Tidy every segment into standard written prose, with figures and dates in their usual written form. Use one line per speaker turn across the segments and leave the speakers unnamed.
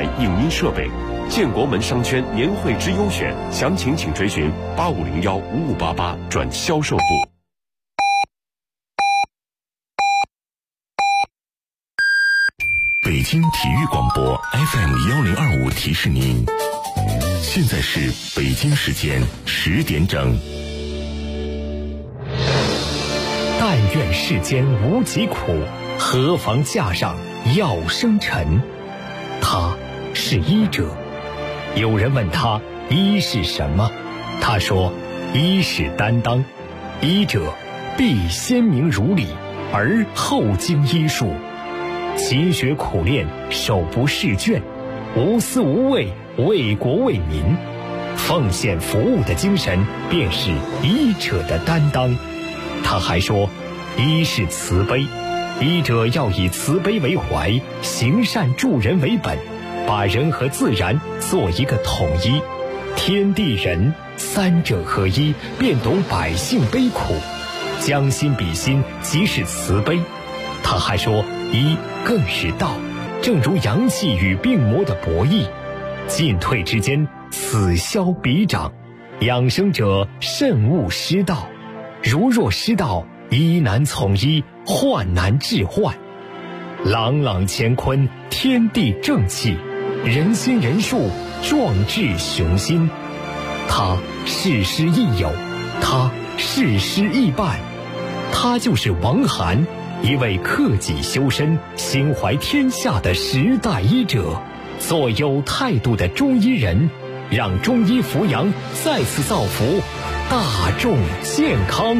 台影音设备。建国门商圈年会之优选，详情请垂询85015588转销售部。北京体育广播 FM1025提示您，现在是北京时间10点整。
但愿世间无疾苦，何妨架上药生尘。他是医者。有人问他医是什么，他说医是担当，医者必先明如理，而后经医术，勤学苦练，手不释卷，无私无畏，为国为民，奉献服务的精神便是医者的担当。他还说医是慈悲，医者要以慈悲为怀，行善助人为本，把人和自然做一个统一，天地人三者合一，便懂百姓悲苦，将心比心，即是慈悲。他还说医更是道，正如阳气与病魔的博弈，进退之间，此消彼长，养生者慎勿失道，如若失道，医难从医，患难治患。朗朗乾坤，天地正气，人心人术，壮志雄心。他事师亦友，他事师亦伴，他就是王涵，一位克己修身、心怀天下的时代医者，做有态度的中医人，让中医扶阳再次造福大众健康。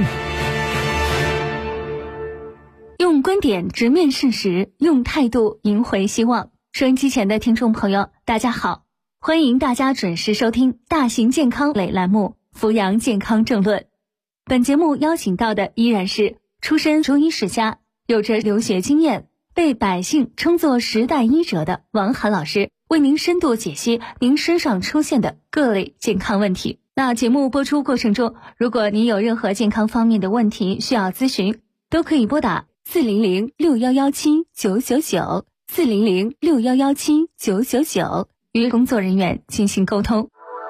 用观点直面事实，用态度赢回希望。收音机前的听众朋友，大家好，欢迎大家准时收听大型健康类栏目《扶阳健康政论》。本节目邀请到的依然是出身中医世家，有着留学经验，被百姓称作时代医者的王涵老师，为您深度解析您身上出现的各类健康问题。那节目播出过程中，如果您有任何健康方面的问题需要咨询，都可以拨打400617999 400617999与工作人员进行沟通。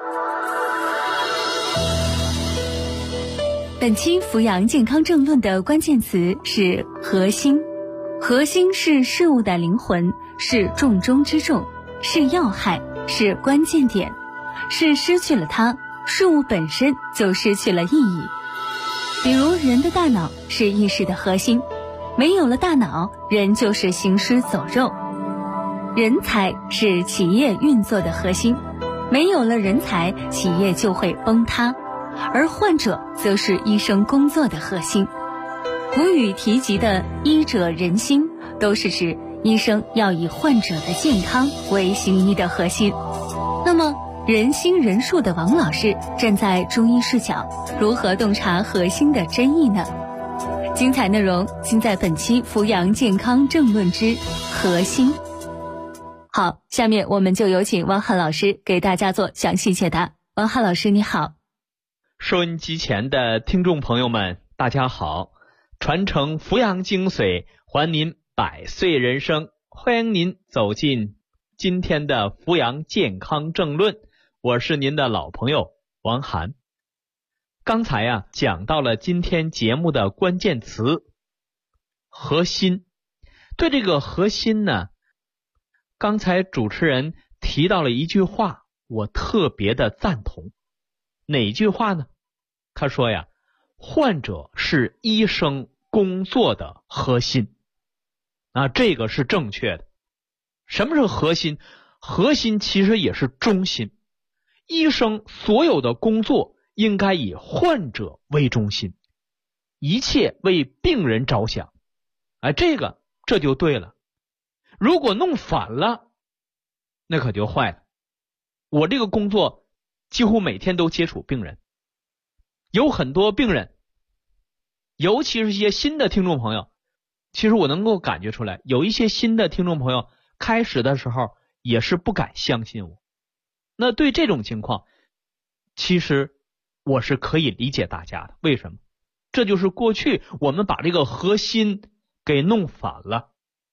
本期扶阳健康政论的关键词是核心。核心是事物的灵魂，是重中之重，是要害，是关键点，是失去了它，事物本身就失去了意义。比如人的大脑是意识的核心，没有了大脑，人就是行尸走肉。人才是企业运作的核心，没有了人才，企业就会崩塌。而患者则是医生工作的核心。古语提及的医者仁心，都是指医生要以患者的健康为行医的核心。那么人心人术的王老师站在中医视角，如何洞察核心的真意呢？精彩内容尽在本期扶阳健康政论之核心。好，下面我们就有请王涵老师给大家做详细解答。王涵老师你好。
收音机前的听众朋友们大家好，传承扶阳精髓，还您百岁人生，欢迎您走进今天的扶阳健康政论，我是您的老朋友王涵。刚才讲到了今天节目的关键词核心。对这个核心呢，刚才主持人提到了一句话，我特别的赞同。哪句话呢？他说患者是医生工作的核心。这个是正确的。什么是核心？核心其实也是中心。医生所有的工作应该以患者为中心，一切为病人着想。这就对了。如果弄反了，那可就坏了。我这个工作几乎每天都接触病人，有很多病人，尤其是一些新的听众朋友，其实我能够感觉出来，有一些新的听众朋友开始的时候也是不敢相信我。那对这种情况，其实我是可以理解大家的。为什么？这就是过去我们把这个核心给弄反了。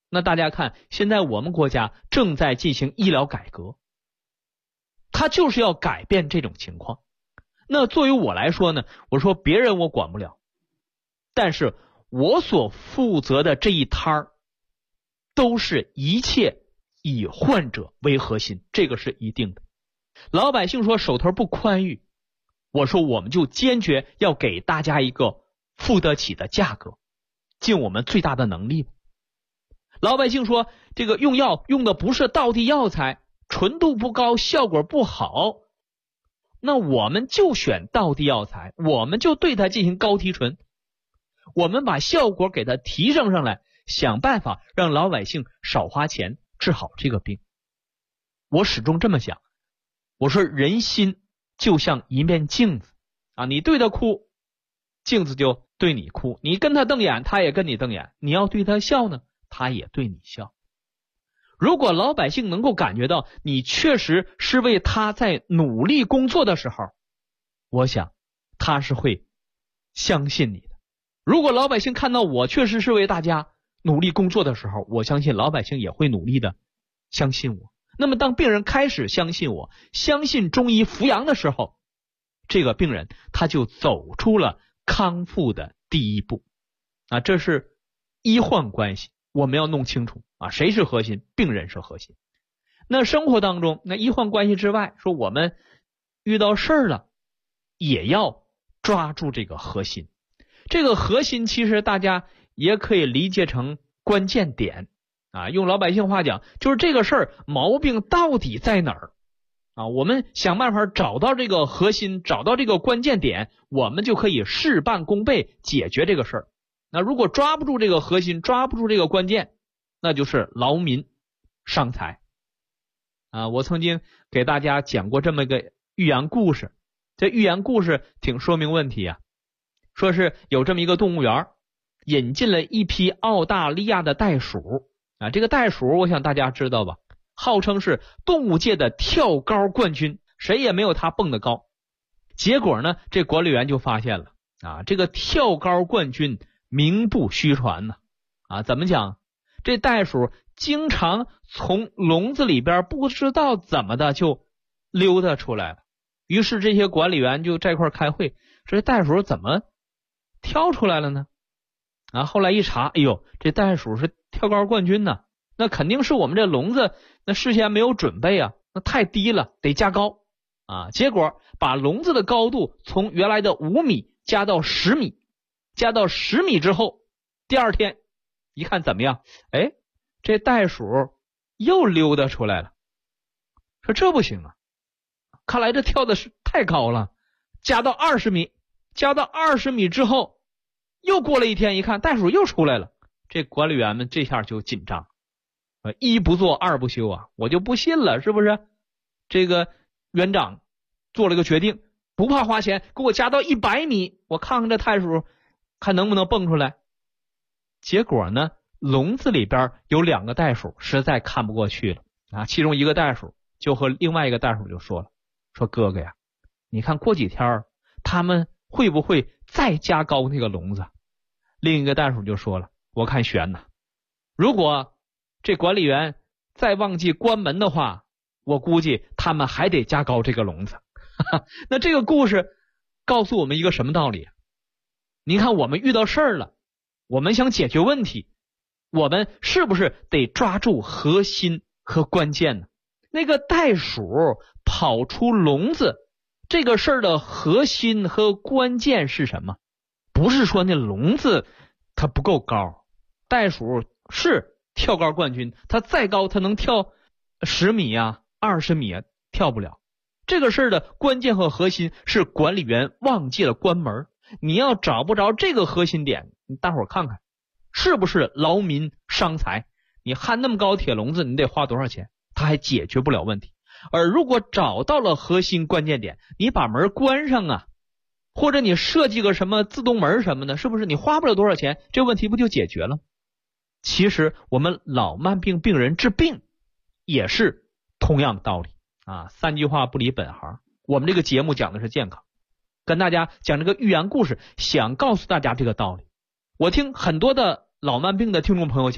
那大家看，现在我们国家正在进行医疗改革，它就是要改变这种情况。那作为我来说呢，我说别人我管不了，但是我所负责的这一摊儿，都是一切以患者为核心，这个是一定的。老百姓说手头不宽裕，我说我们就坚决要给大家一个付得起的价格，尽我们最大的能力吧。老百姓说这个用药用的不是道地药材，纯度不高，效果不好，那我们就选道地药材，我们就对它进行高提纯，我们把效果给它提升上来，想办法让老百姓少花钱治好这个病。我始终这么想，我说人心就像一面镜子啊，你对他哭，镜子就对你哭，你跟他瞪眼，他也跟你瞪眼，你要对他笑呢，他也对你笑。如果老百姓能够感觉到你确实是为他在努力工作的时候，我想他是会相信你的。如果老百姓看到我确实是为大家努力工作的时候，我相信老百姓也会努力的相信我。那么当病人开始相信我，相信中医扶阳的时候，这个病人他就走出了康复的第一步啊，这是医患关系，我们要弄清楚啊，谁是核心？病人是核心。那生活当中，那医患关系之外，说我们遇到事儿了，也要抓住这个核心。这个核心其实大家也可以理解成关键点啊，用老百姓话讲，就是这个事儿毛病到底在哪儿啊？我们想办法找到这个核心，找到这个关键点，我们就可以事半功倍解决这个事儿。那如果抓不住这个核心，抓不住这个关键，那就是劳民伤财啊！我曾经给大家讲过这么一个寓言故事，这寓言故事挺说明问题啊。说是有这么一个动物园，引进了一批澳大利亚的袋鼠啊，这个袋鼠我想大家知道吧，号称是动物界的跳高冠军，谁也没有它蹦得高。结果呢，这管理员就发现了啊，这个跳高冠军名不虚传呢啊，怎么讲？这袋鼠经常从笼子里边不知道怎么的就溜达出来了。于是这些管理员就在一块开会，说这袋鼠怎么跳出来了呢？啊，后来一查，哎呦，这袋鼠是跳高冠军呢，那肯定是我们这笼子那事先没有准备啊，那太低了，得加高啊。结果把笼子的高度从原来的5米加到10米，加到10米之后，第二天一看怎么样？哎，这袋鼠又溜达出来了。说这不行啊，看来这跳的是太高了，加到20米，加到20米之后，又过了一天，一看袋鼠又出来了。这管理员们这下就紧张，一不做二不休啊，我就不信了，是不是？这个园长做了个决定，不怕花钱，给我加到100米，我看看这袋鼠看能不能蹦出来。结果呢，笼子里边有2个袋鼠实在看不过去了啊，其中一个袋鼠就和另外一个袋鼠就说了，说哥哥呀，你看过几天他们会不会再加高那个笼子？另一个袋鼠就说了，我看悬呐，如果这管理员再忘记关门的话，我估计他们还得加高这个笼子。那这个故事告诉我们一个什么道理？你看我们遇到事儿了，我们想解决问题，我们是不是得抓住核心和关键呢？那个袋鼠跑出笼子，这个事儿的核心和关键是什么？不是说那笼子它不够高，袋鼠是跳高冠军，它再高它能跳10米啊20米啊，跳不了。这个事儿的关键和核心是管理员忘记了关门，你要找不着这个核心点，你大伙儿看看是不是劳民伤财？你焊那么高铁笼子你得花多少钱，它还解决不了问题。而如果找到了核心关键点，你把门关上啊，或者你设计个什么自动门什么的，是不是你花不了多少钱，这问题不就解决了？其实我们老慢病病人治病也是同样的道理啊。3句话不离本行，我们这个节目讲的是健康，跟大家讲这个寓言故事，想告诉大家这个道理。我听很多的老慢病的听众朋友讲，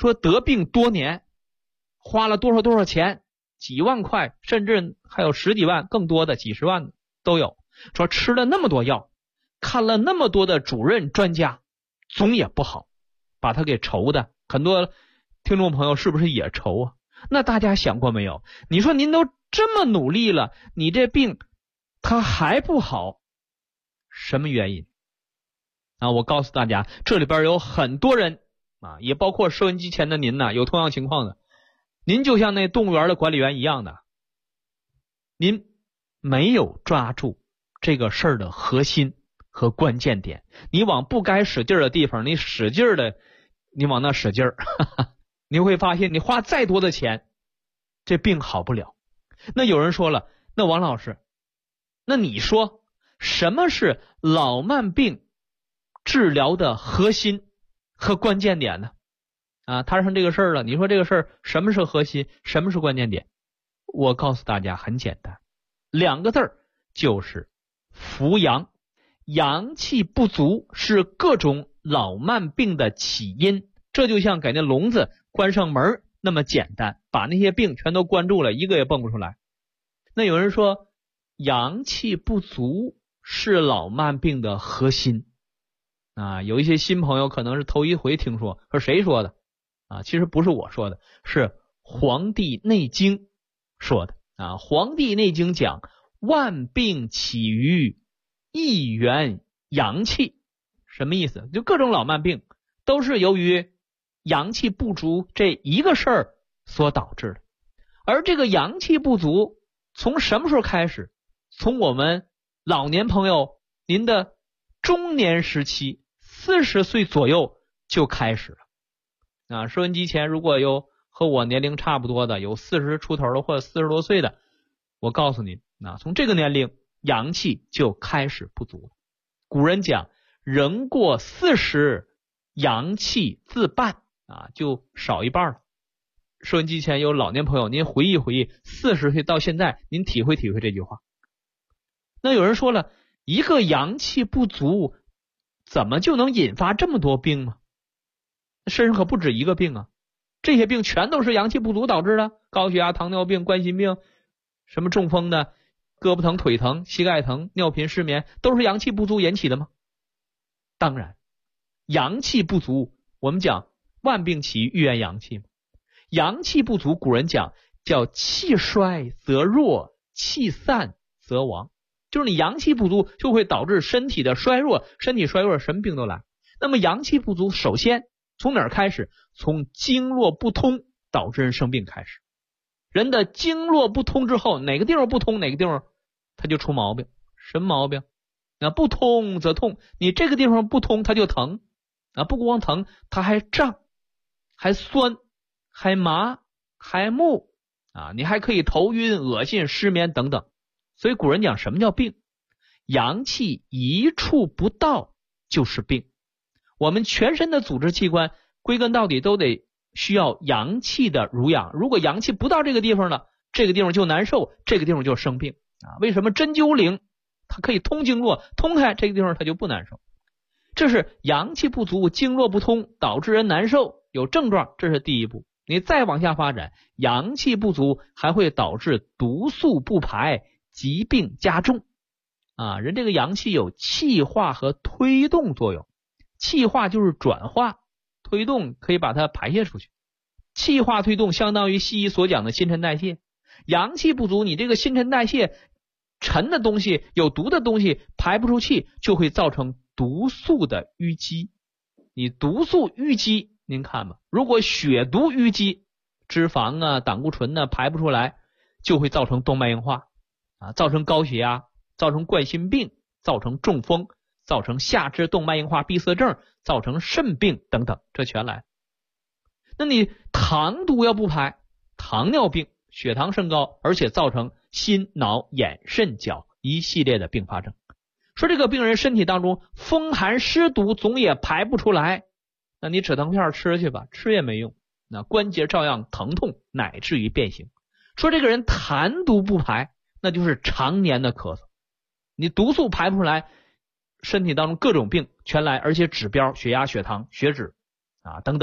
说得病多年，花了多少钱，几万块，甚至还有十几万，更多的几十万的都有。说吃了那么多药，看了那么多的主任专家，总也不好，把他给愁的。很多听众朋友是不是也愁啊？那大家想过没有？你说您都这么努力了，你这病他还不好，什么原因啊？我告诉大家，这里边有很多人啊，也包括收音机前的您呢，有同样情况的。您就像那动物园的管理员一样的，您没有抓住这个事儿的核心和关键点，你往不该使劲的地方，你使劲的，你往那使劲儿，你会发现你花再多的钱，这病好不了。那有人说了，那王老师，那你说什么是老慢病治疗的核心和关键点呢？啊，摊上这个事儿了，你说这个事儿什么是核心，什么是关键点？我告诉大家很简单，2个字儿，就是扶阳。阳气不足是各种老慢病的起因，这就像给那笼子关上门那么简单，把那些病全都关住了，一个也蹦不出来。那有人说阳气不足是老慢病的核心啊，有一些新朋友可能是头一回听说，说谁说的啊？其实不是我说的，是《黄帝内经》说的啊。《黄帝内经》讲万病起于一元阳气，什么意思？就各种老慢病都是由于阳气不足这一个事儿所导致的。而这个阳气不足从什么时候开始？从我们老年朋友您的中年时期40岁左右就开始了啊。收音机前如果有和我年龄差不多的，有40出头的或者40多岁的，我告诉您啊，从这个年龄阳气就开始不足了。古人讲人过40阳气自半啊，就少一半了。收音机前有老年朋友，您回忆回忆40岁到现在，您体会体会这句话。那有人说了，一个阳气不足怎么就能引发这么多病吗？身上可不止一个病啊，这些病全都是阳气不足导致的，高血压、糖尿病、冠心病，什么中风的，胳膊疼、腿疼、膝盖疼、尿频、失眠，都是阳气不足引起的吗？当然，阳气不足，我们讲万病起于一元阳气嘛。阳气不足，古人讲叫气衰则弱，气散则亡，就是你阳气不足就会导致身体的衰弱，身体衰弱什么病都来。那么阳气不足首先从哪儿开始？从经络不通导致人生病开始。人的经络不通之后，哪个地方不通哪个地方它就出毛病。什么毛病？那不通则痛，你这个地方不通它就疼啊，不光疼它还胀还酸还麻还木啊，你还可以头晕恶心失眠等等。所以古人讲什么叫病？阳气一处不到就是病。我们全身的组织器官归根到底都得需要阳气的濡养，如果阳气不到这个地方了，这个地方就难受，这个地方就生病啊。为什么针灸灵它可以通经络，通开这个地方它就不难受？这是阳气不足，经络不通导致人难受有症状，这是第一步。你再往下发展，阳气不足还会导致毒素不排，疾病加重啊。人这个阳气有气化和推动作用，气化就是转化，推动可以把它排泄出去。气化推动相当于西医所讲的新陈代谢。阳气不足，你这个新陈代谢沉的东西有毒的东西排不出去，就会造成毒素的淤积。你毒素淤积，您看吧，如果血毒淤积，脂肪啊胆固醇呢排不出来，就会造成动脉硬化啊，造成高血压，造成冠心病，造成中风，造成下肢动脉硬化闭塞症，造成肾病等等，这全来。那你糖毒要不排，糖尿病血糖升高，而且造成心脑眼肾脚一系列的并发症。说这个病人身体当中风寒湿毒总也排不出来，那你止疼片吃去吧，吃也没用，那关节照样疼痛乃至于变形。说这个人痰毒不排，那就是常年的咳嗽，你毒素排不出来，身体当中各种病全来，而且指标血压血糖血脂啊等等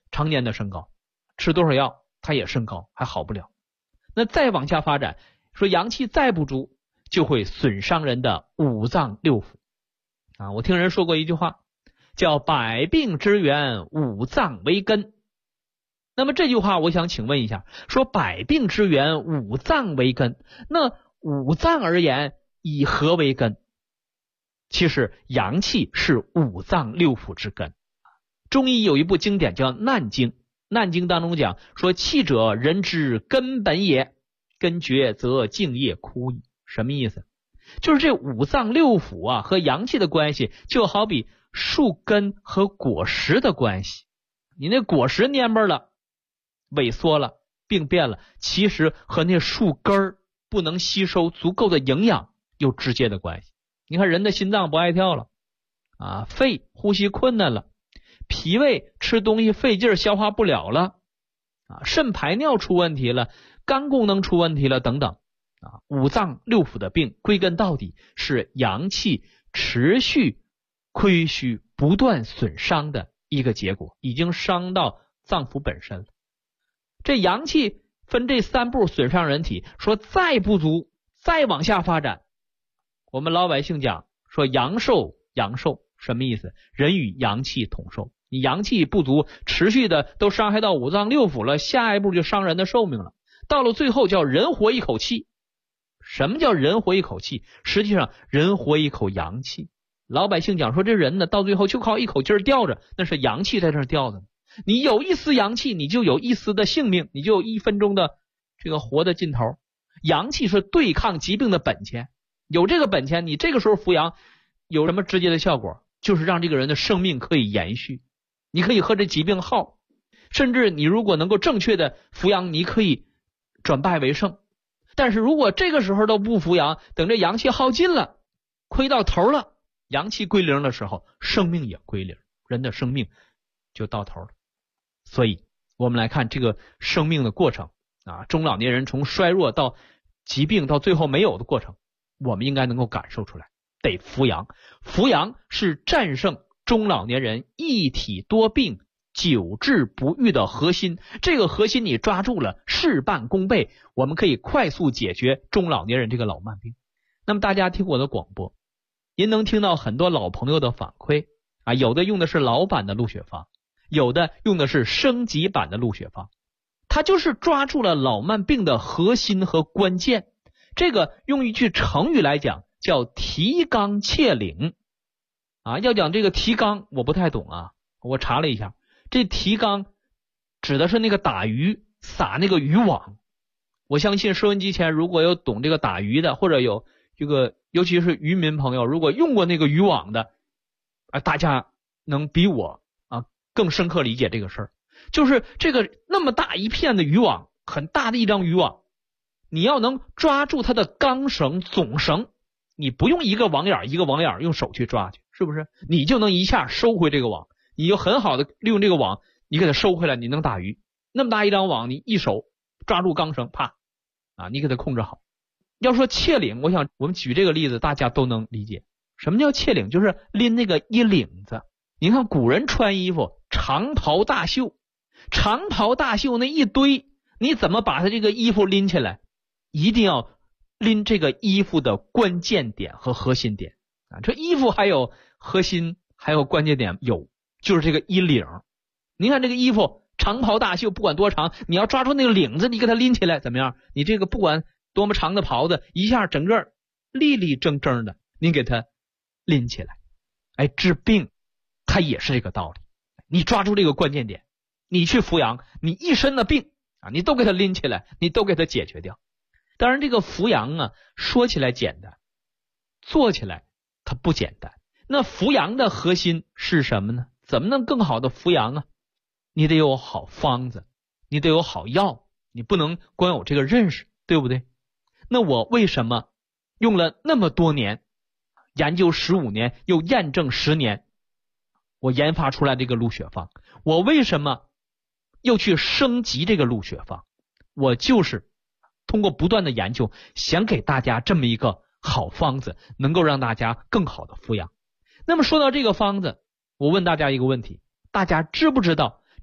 常年的升高，吃多少药它也升高，还好不了。那再往下发展，说阳气再不足，就会损伤人的五脏六腑啊。我听人说过一句话，叫百病之源，五脏为根。那么这句话我想请问一下，说百病之源，五脏为根，那五脏而言以何为根？其实阳气是五脏六腑之根。中医有一部经典叫《难经》，《难经》当中讲说，气者人之根本也，根绝则茎叶枯矣。什么意思？就是这五脏六腑啊和阳气的关系，就好比树根和果实的关系。你那果实蔫巴了，萎缩了，病变了，其实和那树根不能吸收足够的营养有直接的关系。你看人的心脏不爱跳了啊，肺呼吸困难了，脾胃吃东西费劲消化不了了啊，肾排尿出问题了，肝功能出问题了等等啊，五脏六腑的病归根到底是阳气持续亏虚不断损伤的一个结果，已经伤到脏腑本身了。这阳气分这三步损伤人体，说再不足，再往下发展，我们老百姓讲说阳寿，阳寿什么意思？人与阳气同寿，你阳气不足，持续的都伤害到五脏六腑了，下一步就伤人的寿命了。到了最后叫人活一口气。什么叫人活一口气？实际上人活一口阳气。老百姓讲说这人呢，到最后就靠一口气吊着，那是阳气在这儿吊着。你有一丝阳气，你就有一丝的性命，你就有1分钟的这个活的尽头。阳气是对抗疾病的本钱，有这个本钱，你这个时候服阳有什么直接的效果？就是让这个人的生命可以延续，你可以和这疾病耗，甚至你如果能够正确的服阳，你可以转败为胜。但是如果这个时候都不服阳，等这阳气耗尽了，亏到头了，阳气归零的时候，生命也归零，人的生命就到头了。所以我们来看这个生命的过程啊，中老年人从衰弱到疾病到最后没有的过程，我们应该能够感受出来，得服阳。服阳是战胜中老年人一体多病久治不愈的核心，这个核心你抓住了，事半功倍，我们可以快速解决中老年人这个老慢病。那么大家听我的广播，您能听到很多老朋友的反馈啊，有的用的是老版的鹿血方，有的用的是升级版的鹿血方，它就是抓住了老慢病的核心和关键。这个用一句成语来讲叫提纲挈领啊。要讲这个提纲我不太懂啊，我查了一下，这提纲指的是那个打鱼撒那个渔网。我相信收音机前如果有懂这个打鱼的，或者有这个尤其是渔民朋友如果用过那个渔网的大家能比我更深刻理解这个事儿。就是这个那么大一片的渔网，很大的一张渔网，你要能抓住它的钢绳总绳，你不用一个网眼一个网眼用手去抓去，是不是？你就能一下收回这个网，你就很好的利用这个网，你给它收回来，你能打鱼。那么大一张网，你一手抓住钢绳，啪你给它控制好。要说挈领，我想我们举这个例子大家都能理解。什么叫挈领？就是拎那个衣领子。你看古人穿衣服长袍大袖，长袍大袖那一堆，你怎么把它这个衣服拎起来？一定要拎这个衣服的关键点和核心点这衣服还有核心还有关键点，有就是这个衣领。你看这个衣服长袍大袖不管多长，你要抓住那个领子，你给它拎起来怎么样？你这个不管多么长的袍子，一下整个立立正正的，你给它拎起来。治病它也是这个道理，你抓住这个关键点，你去扶阳，你一身的病你都给它拎起来，你都给它解决掉。当然这个扶阳说起来简单，做起来它不简单。那扶阳的核心是什么呢？怎么能更好的扶阳你得有好方子，你得有好药，你不能光有这个认识，对不对？那我为什么用了那么多年，研究15年又验证10年，我研发出来这个鹿血方？我为什么又去升级这个鹿血方？我就是通过不断的研究，想给大家这么一个好方子，能够让大家更好的扶阳。那么说到这个方子，我问大家一个问题，大家知不知道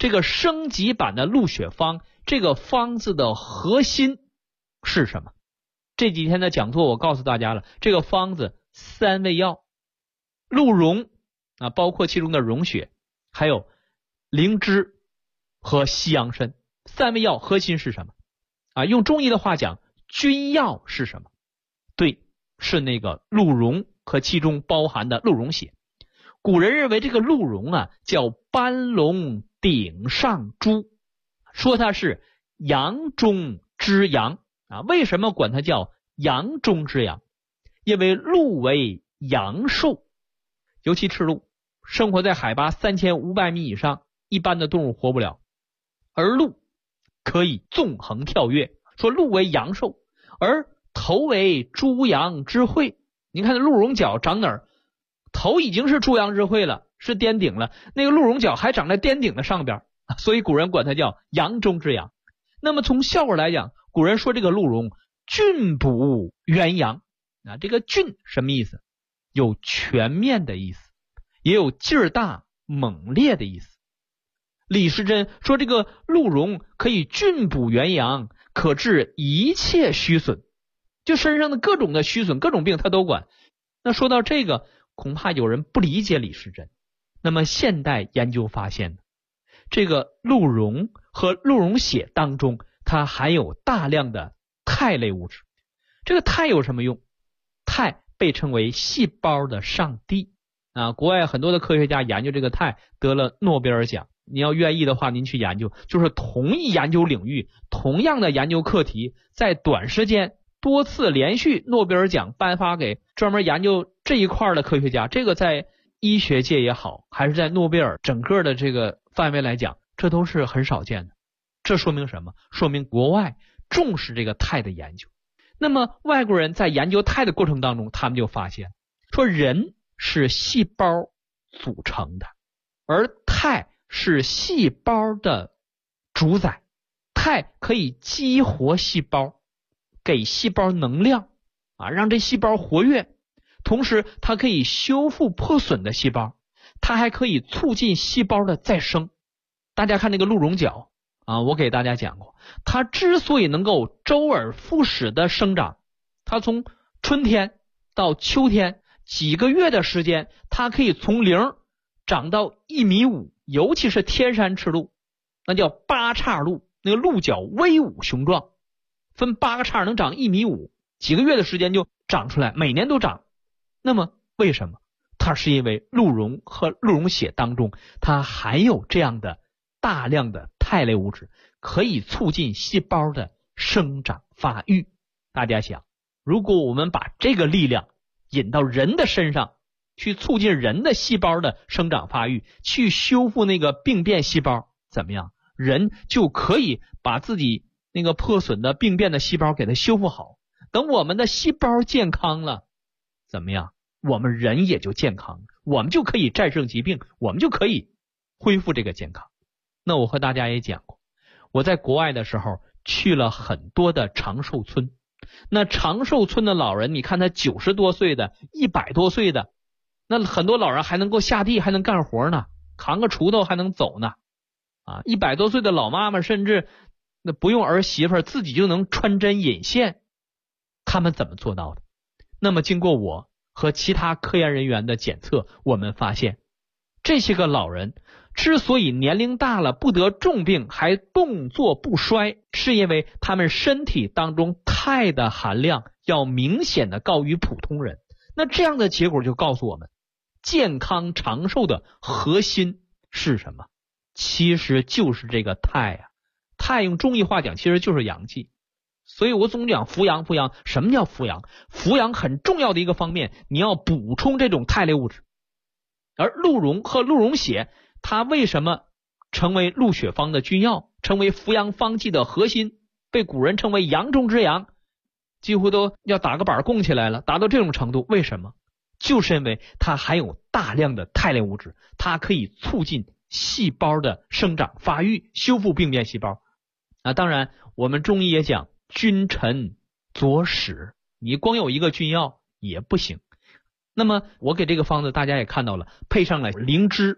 这个升级版的鹿血方，这个方子的核心是什么？这几天的讲座我告诉大家了，这个方子3味药，鹿茸包括其中的茸血，还有灵芝和西洋参，3味药核心是什么？用中医的话讲，君药是什么？对，是那个鹿茸和其中包含的鹿茸血。古人认为这个鹿茸叫斑龙顶上珠，说它是阳中之阳为什么管它叫阳中之阳？因为鹿为阳兽，尤其赤鹿生活在海拔3500米以上，一般的动物活不了，而鹿可以纵横跳跃，说鹿为阳兽，而头为诸阳之会。你看鹿茸角长哪儿？头已经是诸阳之会了，是巅顶了，那个鹿茸角还长在巅顶的上边，所以古人管它叫阳中之阳。那么从效果来讲，古人说这个鹿茸峻补元阳这个峻什么意思？有全面的意思，也有劲儿大猛烈的意思。李时珍说这个鹿茸可以峻补元阳，可治一切虚损，就身上的各种的虚损，各种病他都管。那说到这个，恐怕有人不理解李时珍。那么现代研究发现，这个鹿茸和鹿茸血当中，它含有大量的肽类物质。这个肽有什么用？肽被称为细胞的上帝国外很多的科学家研究这个肽得了诺贝尔奖。你要愿意的话，您去研究，就是同一研究领域，同样的研究课题，在短时间多次连续诺贝尔奖颁发给专门研究这一块的科学家，这个在医学界也好，还是在诺贝尔整个的这个范围来讲，这都是很少见的。这说明什么？说明国外重视这个肽的研究。那么外国人在研究肽的过程当中，他们就发现说人是细胞组成的，而肽是细胞的主宰，肽可以激活细胞，给细胞能量让这细胞活跃，同时它可以修复破损的细胞，它还可以促进细胞的再生。大家看那个鹿茸角我给大家讲过，它之所以能够周而复始的生长，它从春天到秋天几个月的时间，它可以从0长到1.5米，尤其是天山赤鹿，那叫8叉鹿，那个鹿角威武雄壮，分8个叉能长1.5米，几个月的时间就长出来，每年都长。那么为什么？它是因为鹿茸和鹿茸血当中，它含有这样的大量的肽类物质，可以促进细胞的生长发育。大家想，如果我们把这个力量引到人的身上，去促进人的细胞的生长发育，去修复那个病变细胞，怎么样？人就可以把自己那个破损的病变的细胞给它修复好。等我们的细胞健康了，怎么样？我们人也就健康，我们就可以战胜疾病，我们就可以恢复这个健康。那我和大家也讲过，我在国外的时候去了很多的长寿村，那长寿村的老人，你看他90多岁的100多岁的，那很多老人还能够下地，还能干活呢，扛个锄头还能走呢100多岁的老妈妈，甚至那不用儿媳妇自己就能穿针引线，他们怎么做到的？那么经过我和其他科研人员的检测，我们发现这些个老人之所以年龄大了不得重病还动作不衰，是因为他们身体当中肽的含量要明显的高于普通人。那这样的结果就告诉我们，健康长寿的核心是什么？其实就是这个肽肽用中医话讲其实就是阳气。所以我总讲扶阳。什么叫扶阳？扶阳很重要的一个方面，你要补充这种肽类物质。而鹿茸和鹿茸血，它为什么成为鹿血方的君药，成为扶阳方剂的核心，被古人称为阳中之阳，几乎都要打个板供起来了，达到这种程度。为什么？就是因为它含有大量的肽类物质，它可以促进细胞的生长发育，修复病变细胞当然我们中医也讲君臣佐使，你光有一个君药也不行。那么我给这个方子大家也看到了，配上了灵芝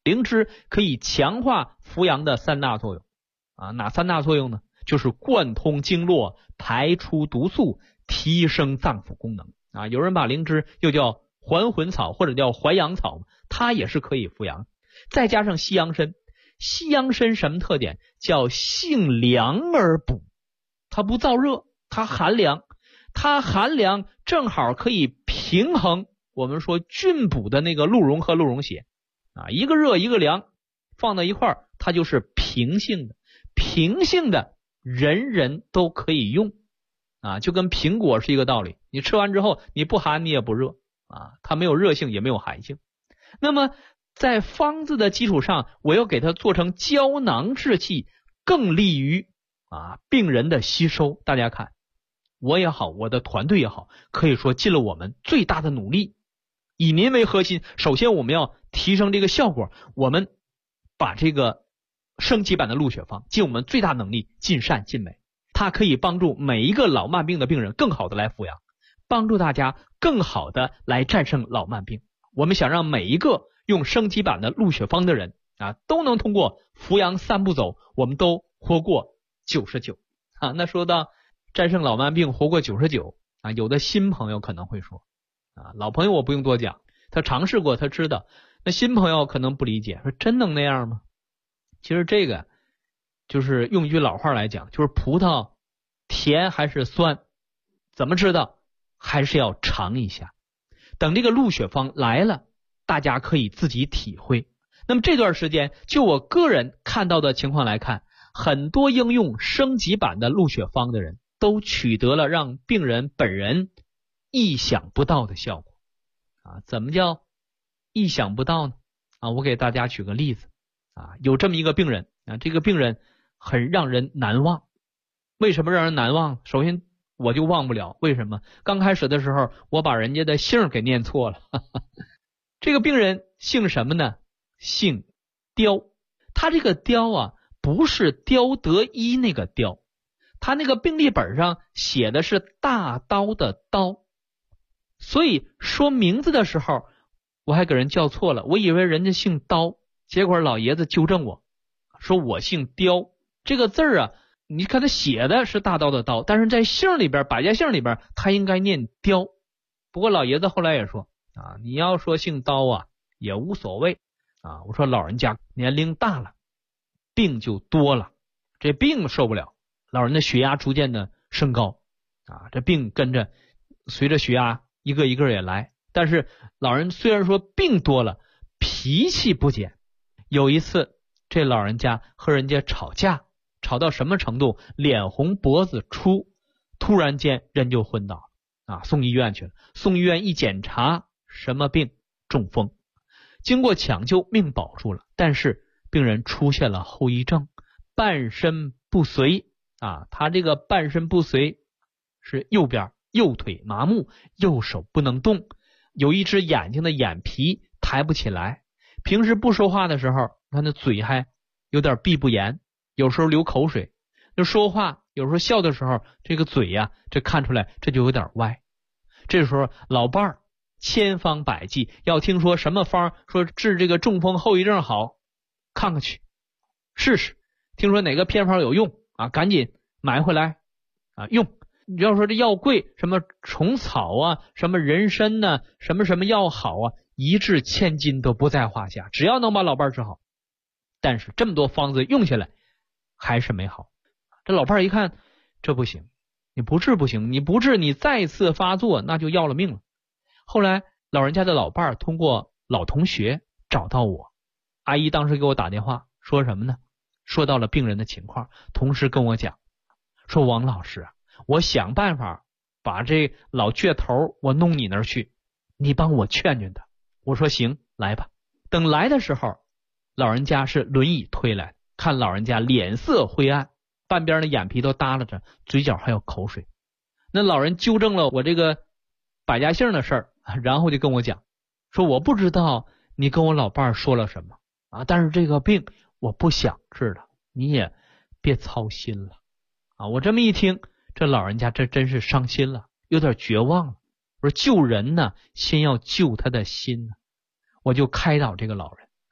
灵芝可以强化扶阳的3大作用啊，哪3大作用呢？就是贯通经络，排出毒素，提升脏腑功能啊。有人把灵芝又叫还魂草或者叫还阳草，它也是可以扶阳。再加上西洋参，西洋参什么特点？叫性凉而补，它不燥热，它寒凉，它寒凉正好可以平衡我们说菌补的那个鹿茸和鹿茸血啊，一个热一个凉放到一块儿，它就是平性的，平性的人人都可以用啊，就跟苹果是一个道理，你吃完之后你不寒你也不热啊，它没有热性也没有寒性。那么在方子的基础上，我要给它做成胶囊制剂，更利于病人的吸收。大家看，我也好，我的团队也好，可以说尽了我们最大的努力，以您为核心。首先我们要提升这个效果，我们把这个升级版的鹿血方尽我们最大能力，尽善尽美，它可以帮助每一个老慢病的病人更好的来扶阳，帮助大家更好的来战胜老慢病。我们想让每一个用升级版的鹿血方的人都能通过扶阳3步走，我们都活过99那说到战胜老慢病活过99有的新朋友可能会说老朋友我不用多讲，他尝试过他知道，那新朋友可能不理解，说真能那样吗？其实这个就是用一句老话来讲，就是葡萄甜还是酸，怎么知道？还是要尝一下，等这个鹿血方来了，大家可以自己体会。那么这段时间就我个人看到的情况来看，很多应用升级版的鹿血方的人都取得了让病人本人意想不到的效果怎么叫意想不到呢？我给大家举个例子有这么一个病人这个病人很让人难忘。为什么让人难忘？首先我就忘不了，为什么？刚开始的时候我把人家的姓给念错了这个病人姓什么呢？姓刁。他这个刁不是刁得一那个刁，他那个病历本上写的是大刀的刀，所以说名字的时候我还给人叫错了，我以为人家姓刀，结果老爷子纠正我说我姓刁。这个字你看他写的是大刀的刀，但是在姓里边，百家姓里边他应该念刁。不过老爷子后来也说你要说姓刀也无所谓我说老人家年龄大了，病就多了，这病受不了，老人的血压逐渐的升高这病跟着随着血压一个一个也来，但是老人虽然说病多了，脾气不减。有一次这老人家和人家吵架，吵到什么程度？脸红脖子粗，突然间人就昏倒送医院去了。送医院一检查，什么病？中风。经过抢救命保住了，但是病人出现了后遗症，半身不遂他这个半身不遂是右边，右腿麻木，右手不能动，有一只眼睛的眼皮抬不起来，平时不说话的时候他的嘴还有点闭不严，有时候流口水，就说话有时候笑的时候这个嘴这看出来这就有点歪。这时候老伴儿千方百计要听说什么方说治这个中风后遗症好，看看去试试，听说哪个偏方有用赶紧买回来用。你要说这药贵，什么虫草什么人参什么什么药好一掷千金都不在话下，只要能把老伴儿治好。但是这么多方子用下来还是没好。这老伴儿一看这不行，你不治不行，你不治你再次发作那就要了命了。后来老人家的老伴儿通过老同学找到我，阿姨当时给我打电话说什么呢？说到了病人的情况，同时跟我讲说王老师我想办法把这老倔头我弄你那儿去，你帮我劝劝他。我说行，来吧。等来的时候老人家是轮椅推来，看老人家脸色灰暗，半边的眼皮都耷拉着，嘴角还有口水。那老人纠正了我这个百家姓的事儿，然后就跟我讲说我不知道你跟我老伴儿说了什么但是这个病我不想治了，你也别操心了我这么一听，这老人家这真是伤心了，有点绝望了。我说救人呢先要救他的心我就开导这个老人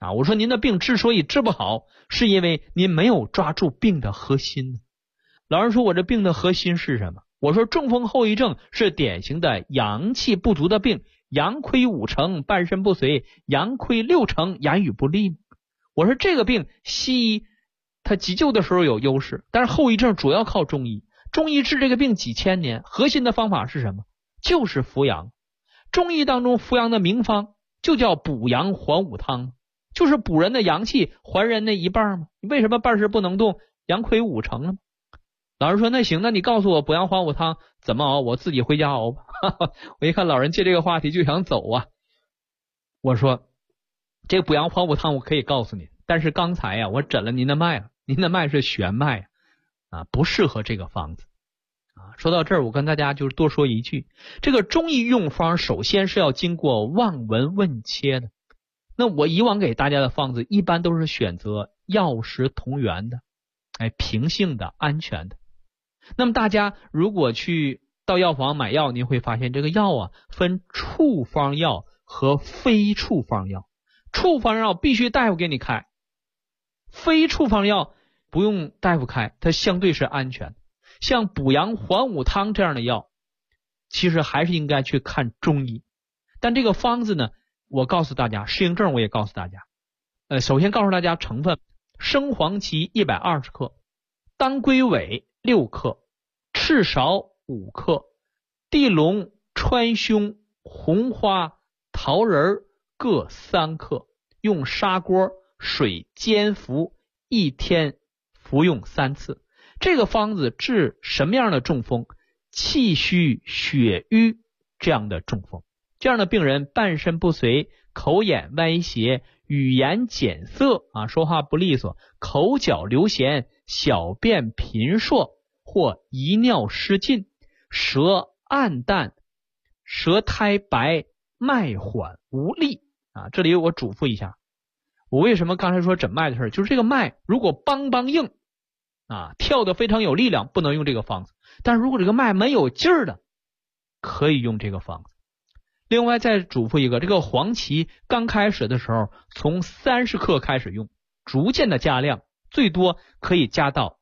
啊。我说您的病之所以治不好，是因为您没有抓住病的核心。老人说我这病的核心是什么？我说中风后遗症是典型的阳气不足的病，阳亏5成，半身不遂，阳亏6成，言语不利。我说这个病西医它急救的时候有优势，但是后遗症主要靠中医。中医治这个病几千年，核心的方法是什么？就是扶阳。中医当中扶阳的名方就叫补阳还武汤，就是补人的阳气，还人那一半嘛。为什么半身不能动，阳亏5成了？老人说那行，那你告诉我补阳还武汤怎么熬，我自己回家熬吧。我一看老人借这个话题就想走啊。我说这个补阳还武汤我可以告诉你，但是刚才呀我诊了您的脉了，您的脉是弦脉啊，不适合这个方子啊。说到这儿，我跟大家就是多说一句，这个中医用方首先是要经过望闻问切的。那我以往给大家的方子一般都是选择药食同源的，平性的，安全的。那么大家如果去到药房买药，您会发现这个药啊分处方药和非处方药。处方药必须大夫给你开，非处方药不用大夫开，它相对是安全。像补阳还武汤这样的药，其实还是应该去看中医。但这个方子呢，我告诉大家，适应症我也告诉大家。首先告诉大家成分：生黄芪120克，当归尾6克，赤芍5克，地龙、川芎、红花、桃仁各3克，用砂锅水煎服，1天服用3次。这个方子治什么样的中风？气虚血瘀这样的中风。这样的病人半身不遂，口眼歪斜，语言减涩啊，说话不利索，口角流涎，小便频数或遗尿失禁，舌暗淡，舌苔白，脉缓无力啊。这里我嘱咐一下，我为什么刚才说诊脉的事，就是这个脉如果梆硬啊，跳得非常有力量，不能用这个方子。但如果这个脉没有劲儿的，可以用这个方子。另外再嘱咐一个，这个黄芪刚开始的时候从30克开始用，逐渐的加量，最多可以加到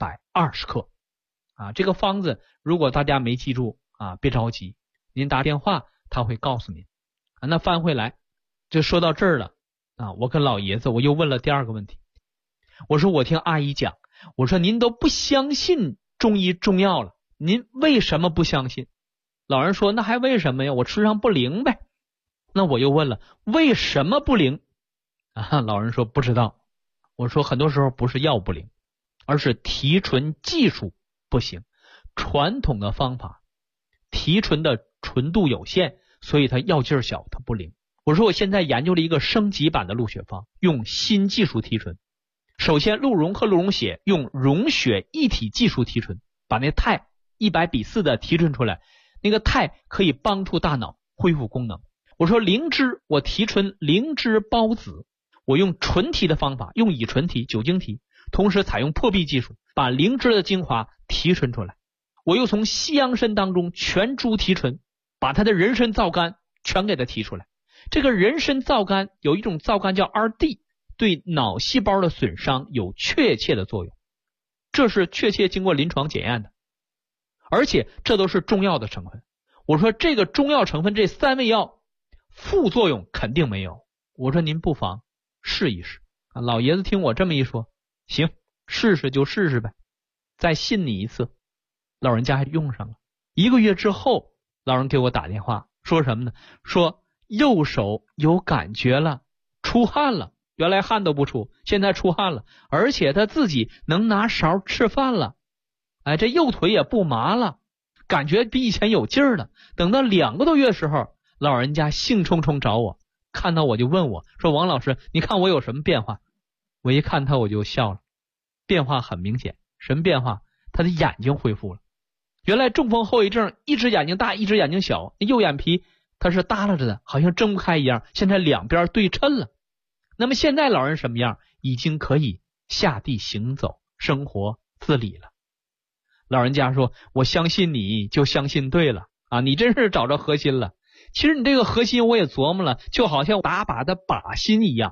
120克啊。这个方子如果大家没记住啊，别着急，您打电话他会告诉您啊。那翻回来就说到这儿了啊，我跟老爷子我又问了第二个问题，我说我听阿姨讲，我说您都不相信中医中药了，您为什么不相信？老人说那还为什么呀，我吃上不灵呗。那我又问了为什么不灵啊？老人说不知道。我说很多时候不是药不灵，而是提纯技术不行。传统的方法提纯的纯度有限，所以它药劲儿小，它不灵。我说我现在研究了一个升级版的鹿血方，用新技术提纯。首先鹿茸和鹿茸血用溶血一体技术提纯，把那肽100:4的提纯出来，那个肽可以帮助大脑恢复功能。我说灵芝，我提纯灵芝孢子，我用纯提的方法，用乙醇提、酒精提，同时采用破壁技术，把灵芝的精华提纯出来。我又从西洋参当中全株提纯，把它的人参皂苷全给它提出来。这个人参皂苷有一种皂苷叫 RD， 对脑细胞的损伤有确切的作用，这是确切经过临床检验的，而且这都是中药的成分。我说这个中药成分这3味药副作用肯定没有，我说您不妨试一试啊。老爷子听我这么一说，行，试试就试试呗，再信你一次。老人家还用上了，1个月之后老人给我打电话说什么呢？说右手有感觉了，出汗了，原来汗都不出，现在出汗了，而且他自己能拿勺吃饭了，这右腿也不麻了，感觉比以前有劲儿了。等到2个多月的时候，老人家兴冲冲找我，看到我就问我说，王老师你看我有什么变化？我一看他我就笑了，变化很明显。什么变化？他的眼睛恢复了。原来中风后遗症一只眼睛大一只眼睛小，右眼皮它是耷拉着的，好像睁不开一样，现在两边对称了。那么现在老人什么样？已经可以下地行走，生活自理了。老人家说，我相信你就相信对了啊，你真是找着核心了。其实你这个核心我也琢磨了，就好像打靶的靶心一样，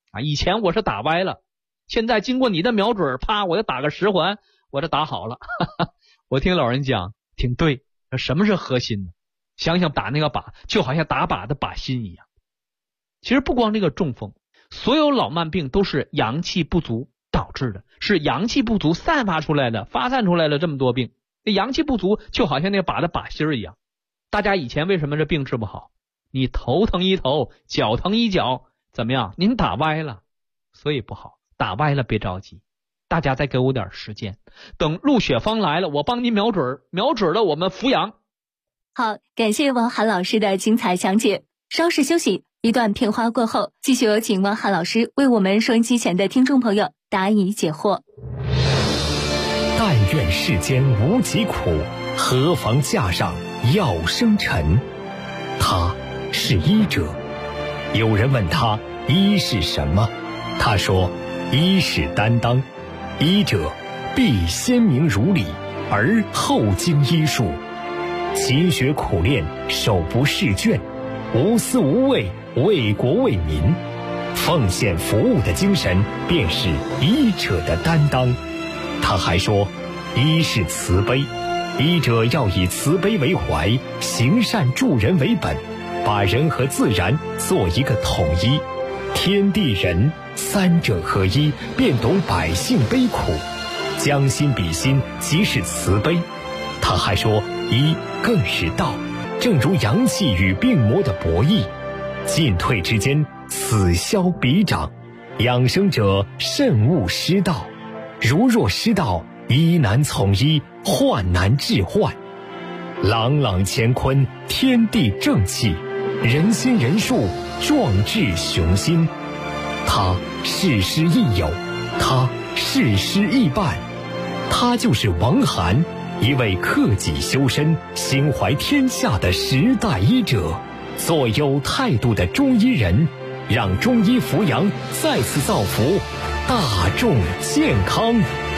啊，以前我是打歪了，现在经过你的瞄准，啪，我就打个10环，我这打好了。我听老人讲挺对，什么是核心呢？想想打那个靶，就好像打靶的靶心一样。其实不光这个中风，所有老慢病都是阳气不足导致的，是阳气不足散发出来的，发散出来了这么多病。这阳气不足就好像那个靶的靶心一样。大家以前为什么这病治不好？你头疼一头，脚疼一脚，怎么样？您打歪了，所以不好。打歪了别着急，大家再给我点时间，等陆雪芳来了，我帮您瞄准，瞄准了我们扶阳。
好，感谢王涵老师的精彩讲解。稍事休息，一段片花过后，继续有请王涵老师为我们收音机前的听众朋友答疑解惑。
但愿世间无疾苦，何妨架上药生尘。他是医者。有人问他医是什么，他说医是担当，医者必先明如理，而后经医术，勤学苦练，手不释卷，无私无畏，为国为民，奉献服务的精神便是医者的担当。他还说医是慈悲，医者要以慈悲为怀，行善助人为本，把人和自然做一个统一，天地人三者合一，便懂百姓悲苦，将心比心，即是慈悲。他还说医更是道，正如阳气与病魔的博弈，进退之间，此消彼长，养生者慎勿失道，如若失道，医难从医，患难治患。朗朗乾坤，天地正气，人心人术，壮志雄心。他事师亦友，他事师亦伴，他就是王涵，一位克己修身、心怀天下的时代医者，做有态度的中医人，让中医扶阳再次造福大众健康。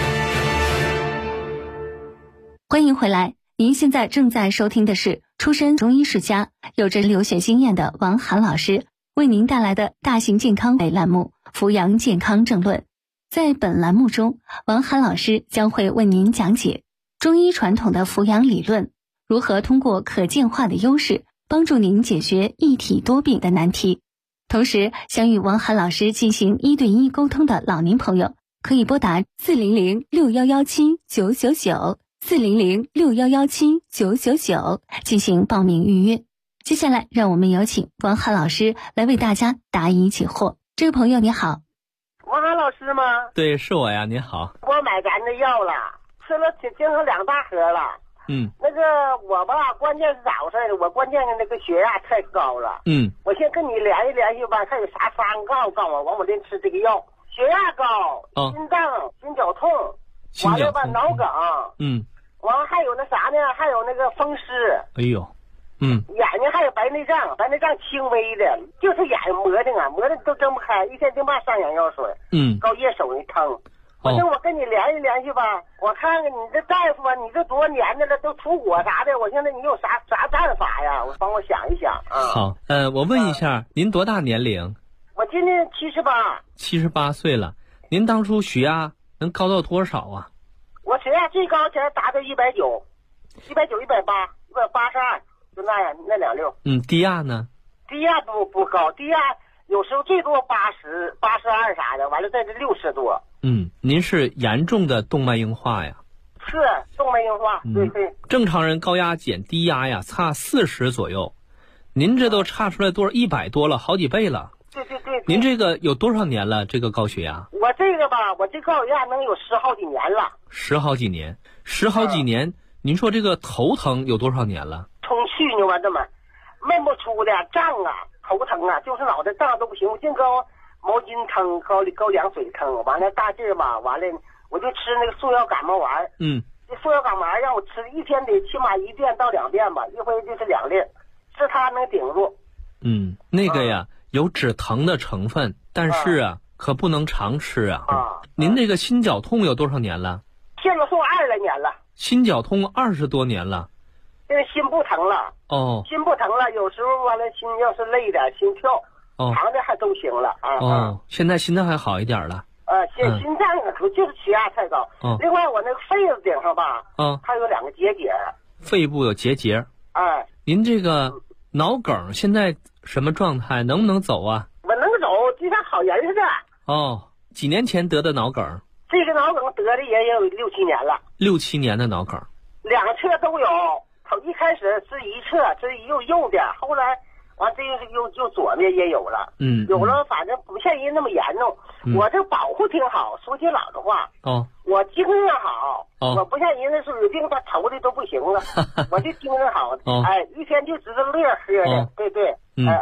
欢迎回来，您现在正在收听的是出身中医世家、有着留学经验的王涵老师为您带来的大型健康类栏目《扶阳健康正论》。在本栏目中，王涵老师将会为您讲解中医传统的扶阳理论，如何通过可见化的优势帮助您解决一体多病的难题。同时，想与王涵老师进行1对1沟通的老年朋友，可以拨打400-6117-999，400-6117-999进行报名预约。接下来，让我们有请王涵老师来为大家答疑解惑。这位朋友你好。
王涵老师吗？
对，是我呀，您好。
我买咱的药了，吃了精神2大盒了。那个我吧，关键是咋回事呢？我关键是那个血压太高了。我先跟你联系联系吧，看有啥方案告诉我，完我得吃这个药。血压高，心脏、心绞痛，完了吧脑梗，完了还有那啥呢？还有那个风湿。
哎呦，
眼睛还有白内障，白内障轻微的，就是眼磨的啊，磨的都睁不开，一天净骂上眼药水，高夜手一疼。反正我跟你联系联系吧，我看看你这大夫啊，你这多少年的了，都出火啥的，我现在你有啥办法呀？我帮我想一想啊。
好，我问一下，您多大年龄？
我今年78。
78岁了。您当初血压能高到多少啊？
我血压最高现在达到190、180、182，就那样那26。
低压呢？
低压不高，低压有时候最多80、82啥的，完了在这60多。
您是严重的动脉硬化呀？
是动脉硬化，对。
正常人高压减低压呀，差40左右，您这都差出来多少100多了，好几倍了。
对。
您这个有多少年了？这个高血压？
我这个吧，我这高血压能有10好几年了。
10好几年，10好几年。您说这个头疼有多少年了？
从去年吧，这么闷不出的胀啊，头疼啊，就是脑袋胀都不行，我净高毛巾疼，高凉水疼，完了大劲儿吧，完了我就吃那个速效感冒丸。这速效感冒丸让我吃一天得起码1遍到2遍吧，一回就是2粒，是它能顶住。
那个呀，有止疼的成分，但是啊，可不能常吃啊。您这个心绞痛有多少年了？
心绞痛20来年了。
心绞痛20多年了。
因为心不疼了。心不疼了，有时候完了心要是累点，心跳。 长的还都行了啊。
现在心脏还好一点了。
心脏就是血压太高。另外我那个肺子顶上吧，还有2个结节。
肺部有结节。您这个脑梗现在什么状态？能不能走啊？
我能走，就像好人似的。
几年前得的脑梗？
这个脑梗得的也有6、7年了。
6、7年的脑梗
，2侧都有。一开始是一侧，这右边，后来完这又左边也有了。有了，反正不像人那么严重。我这保护挺好，说句老实话。我精神好。我不像人那时候有病，他愁的都不行了。我这精神好。一天就知道乐呵的。对。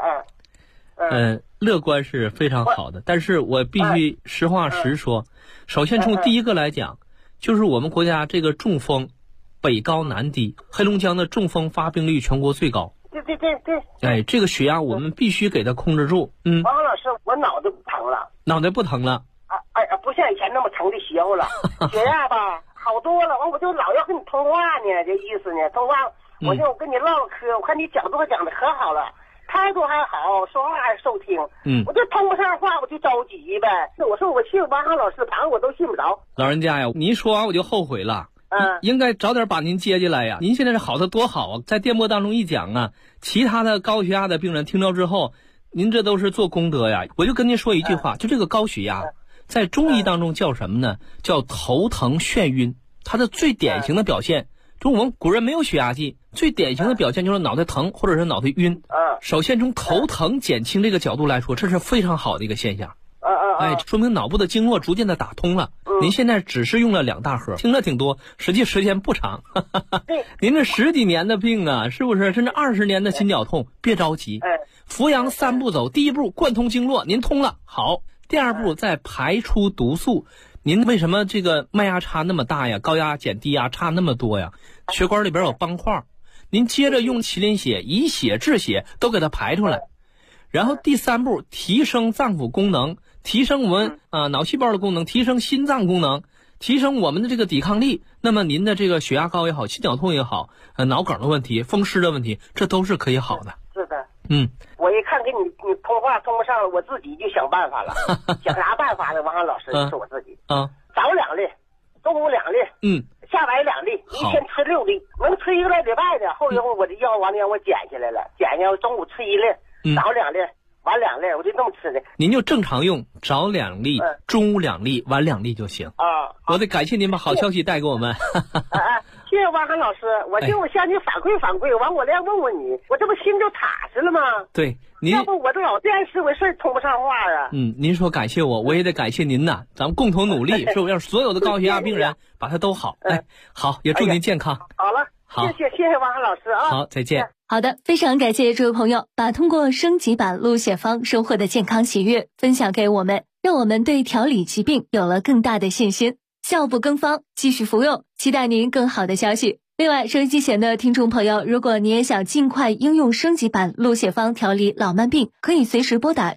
乐观是非常好的，但是我必须实话实说。首先从第一个来讲，就是我们国家这个中风北高南低，黑龙江的中风发病率全国最高。
对。
这个血压我们必须给它控制住。
王老师，我脑袋不疼了。
脑袋不疼了？
不像以前那么疼的邪乎了。血压吧好多了，我就老要跟你通话呢，这意思呢。通话，我跟你唠唠嗑，我看你讲座讲的可好了。态度还好，说话还受听。我就通不上话，我就着急呗。我说我信王航老师，反正我都信不着。
老人家呀，您说完我就后悔了。应该早点把您接进来呀。您现在是好的多好啊，在电波当中一讲啊，其他的高血压的病人听到之后，您这都是做功德呀。我就跟您说一句话，就这个高血压，在中医当中叫什么呢？叫头疼眩晕。它的最典型的表现，就我们古人没有血压计，最典型的表现就是脑袋疼或者是脑袋晕。首先从头疼减轻这个角度来说，这是非常好的一个现象。说明脑部的经络逐渐的打通了。您现在只是用了2大盒，听着挺多，实际时间不长。您这10几年的病啊，是不是？甚至20年的心绞痛，别着急。扶阳3步走，第一步贯通经络，您通了，好。第2步再排出毒素。您为什么这个脉压差那么大呀？高压减低压差那么多呀？血管里边有斑块，您接着用麒麟血以血治血，都给它排出来。然后第3步提升脏腑功能，提升我们脑细胞的功能，提升心脏功能，提升我们的这个抵抗力。那么您的这个血压高也好，心绞痛也好，脑梗的问题，风湿的问题，这都是可以好的。
是的。我一看跟你通话通不上了，我自己就想办法了。想啥办法呢？王航老师是我自己。早2粒，中午2粒，下午2粒，一天吃6粒，能吃1个来礼拜的。后以后我的药完了让我减下来了，减下中午吃1粒，早2粒，晚2粒，我就这么吃的。
您就正常用，早2粒，中午2粒，晚2粒就行。我得感谢您把好消息带给我们。
谢谢王航老师，我向你反馈，完我来问问你，我这不心就踏实了吗？
对，您
要不我这老电视为事通不上话啊。
您说感谢我也得感谢您呐，咱们共同努力，是不是？让所有的高血压病人把它都好。好，也祝您健康。
好了，好，谢谢王航老师啊。
好，再见。
好的，非常感谢这位朋友把通过升级版鹿血方收获的健康喜悦分享给我们，让我们对调理疾病有了更大的信心。效不更方，继续服用，期待您更好的消息。另外，收音机前的听众朋友，如果你也想尽快应用升级版鹿血方调理老慢病，可以随时拨打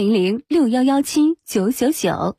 400-6117-999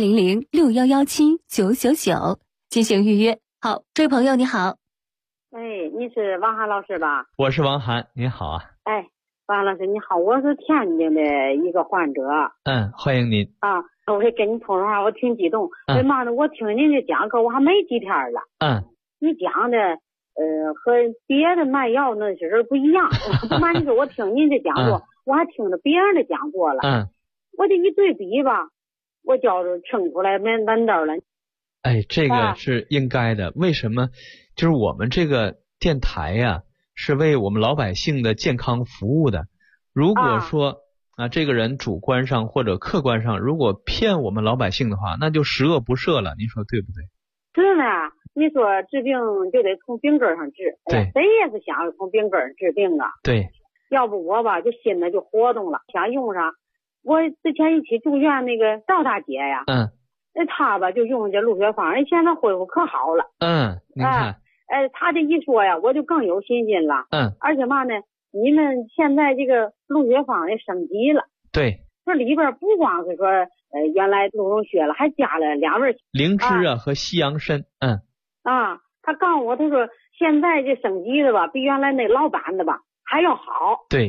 400-6117-999进行预约。好，这位朋友你好。
你是王涵老师吧？
我是王涵，您好啊。
王老师你好，我是天津的一个患者。
欢迎您。
我会跟你通话，我挺激动。为嘛呢？我听您的讲课，我还没几天了。你讲的和别的卖药那些人不一样。不瞒你说，我听您的讲座，我还听着别人的讲座了。我这一对比吧，我觉着称出来满道了。
这个是应该的。为什么？就是我们这个电台呀，是为我们老百姓的健康服务的。如果说这个人主观上或者客观上如果骗我们老百姓的话，那就十恶不赦了，您说对不对？
是呢，你说治病就得从病根上治。
对，
谁也是想从病根治病啊。
对，
要不我吧就心里就活动了，想用上。我之前一起住院那个赵大姐呀，她吧就用这鹿血方，现在恢复可好了。
您看，
她这一说呀，我就更有信心了。而且嘛呢，你们现在这个鹿血方也升级了。
对，
这里边不光是说原来鹿茸血了，还加了2味
灵芝和西洋参。
他告诉我，他说现在这升级的吧，比原来那老版的吧还要好。
对，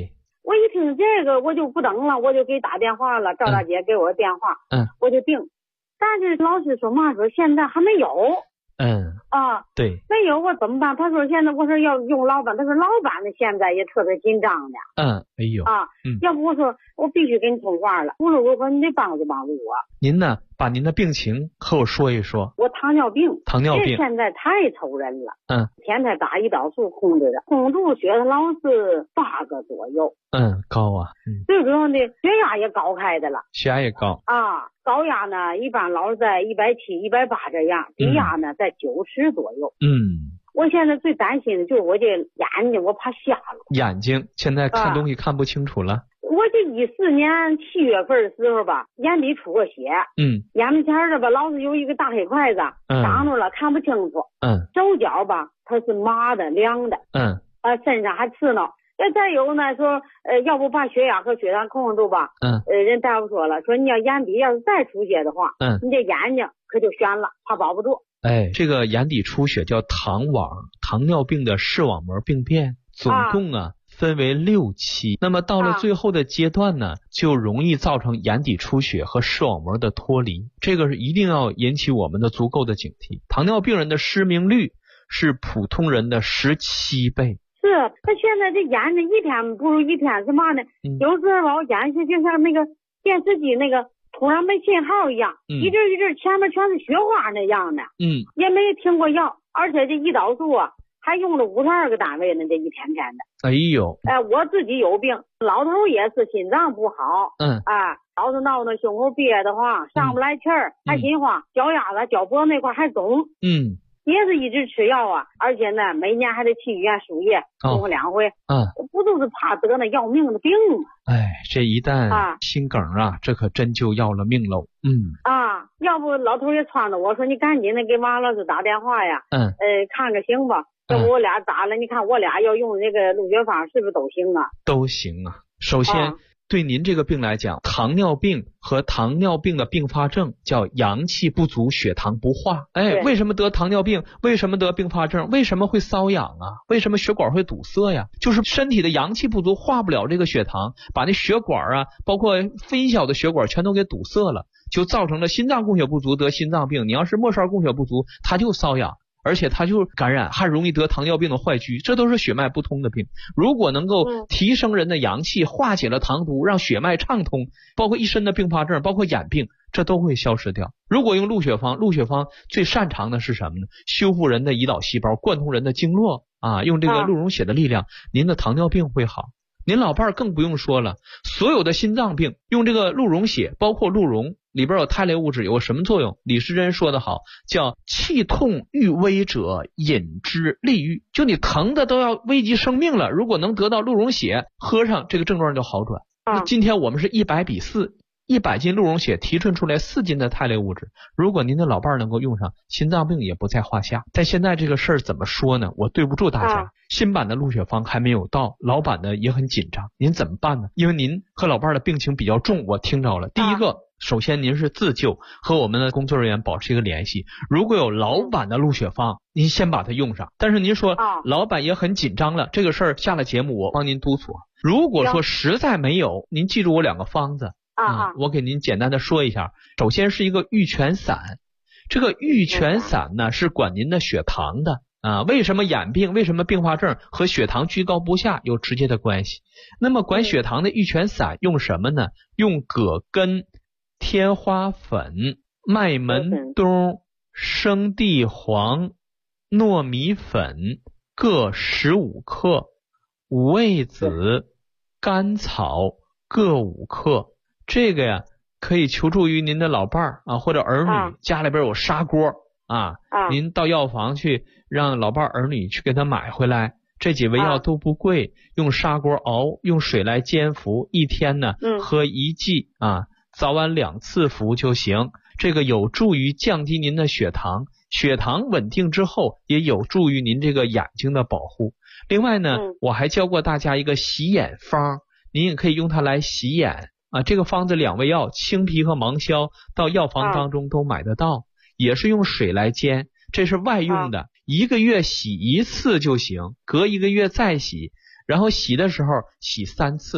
我一听这个我就不等了，我就给打电话了，赵大姐给我电话，我就定。但是老师说嘛，说现在还没有。
对，
没有我怎么办？他说现在我说要用老板，他说老板呢现在也特别紧张的。要不我说我必须跟你通话了。我说我说你得帮助帮助我。
您呢，把您的病情和我说一说。
我糖尿病，
这
现在太愁人了。天天打胰岛素控制的，控住血糖老是8个左右。
高啊。
最主要的血压也高开的了。
血压也高
高压呢一般老是在170、180这样，低压呢在90左右。我现在最担心的就是我这眼睛，我怕瞎了。
眼睛现在看东西看不清楚了。
我这14年7月份的时候吧，眼底出过血。眼门前的吧，老是有一个大黑块子挡住了，看不清楚。手脚吧，它是麻的、凉的。身上还刺挠。再有呢，说要不把血压和血糖控制住吧。人大夫说了，说你要眼底要是再出血的话，你这眼睛可就悬了，怕保不住。
这个眼底出血叫糖网，糖尿病的视网膜病变，总共分为6期。那么到了最后的阶段呢，就容易造成眼底出血和视网膜的脱离，这个是一定要引起我们的足够的警惕。糖尿病人的失明率是普通人的17倍。
是，他现在这眼睛一天不如一天，是嘛呢？有时候吧，我眼睛就像那个电视机那个突然没信号一样，一阵一阵前面全是雪花那样的。也没停过药，而且这胰岛素还用了52个单位呢，这一天天的。我自己有病，老头也是心脏不好。老是闹胸口憋得慌，上不来气儿，还心慌，脚丫子、脚脖那块还肿。也是一直吃药而且呢，每年还得去医院输液，动过2回。不都是怕得那要命的病吗？
这一旦心梗这可真就要了命喽。
要不老头也撺掇我说，你赶紧的给王老师打电话呀。看个行吧。要不我俩打了，你看我俩要用这个录血方是不是都行啊？
都行首先对您这个病来讲，糖尿病和糖尿病的并发症叫阳气不足，血糖不化。为什么得糖尿病？为什么得并发症？为什么会瘙痒为什么血管会堵塞呀？就是身体的阳气不足，化不了这个血糖，把那血管包括分小的血管全都给堵塞了，就造成了心脏供血不足，得心脏病。你要是末梢供血不足，它就瘙痒，而且它就感染，还容易得糖尿病的坏疽，这都是血脉不通的病。如果能够提升人的阳气，化解了糖毒，让血脉畅通，包括一身的并发症，包括眼病，这都会消失掉。如果用录血方最擅长的是什么呢？修复人的胰岛细胞，贯通人的经络用这个鹿茸血的力量，您的糖尿病会好。您老伴儿更不用说了，所有的心脏病用这个鹿茸血，包括鹿茸里边有肽类物质，有什么作用？李时珍说得好，叫气痛欲危者饮之利愈，就你疼的都要危及生命了，如果能得到鹿茸血喝上，这个症状就好转。今天我们是100比4，100斤鹿茸血提纯出来4斤的肽类物质，如果您的老伴儿能够用上，心脏病也不在话下。但现在这个事儿怎么说呢？我对不住大家，新版的录血方还没有到，老版的也很紧张，您怎么办呢？因为您和老伴儿的病情比较重，我听着了。第一个，首先您是自救，和我们的工作人员保持一个联系，如果有老版的录血方，您先把它用上。但是您说老板也很紧张了，这个事儿下了节目我帮您督促。如果说实在没有，您记住我2个方子我给您简单的说一下。首先是一个玉泉散，这个玉泉散呢是管您的血糖的为什么眼病，为什么并发症和血糖居高不下有直接的关系。那么管血糖的玉泉散用什么呢？用葛根、天花粉、麦门冬、生地黄、糯米粉各15克，五味子、甘草各5克。这个呀可以求助于您的老伴儿或者儿女，家里边有砂锅您到药房去让老伴儿女去给他买回来。这几味药都不贵，用砂锅熬，用水来煎服，一天呢喝1剂早晚2次服就行。这个有助于降低您的血糖，血糖稳定之后也有助于您这个眼睛的保护。另外呢我还教过大家一个洗眼方，您也可以用它来洗眼这个方子2味药青皮和芒硝到药房当中都买得到，也是用水来煎，这是外用的，1个月洗1次就行，隔1个月再洗，然后洗的时候洗3次，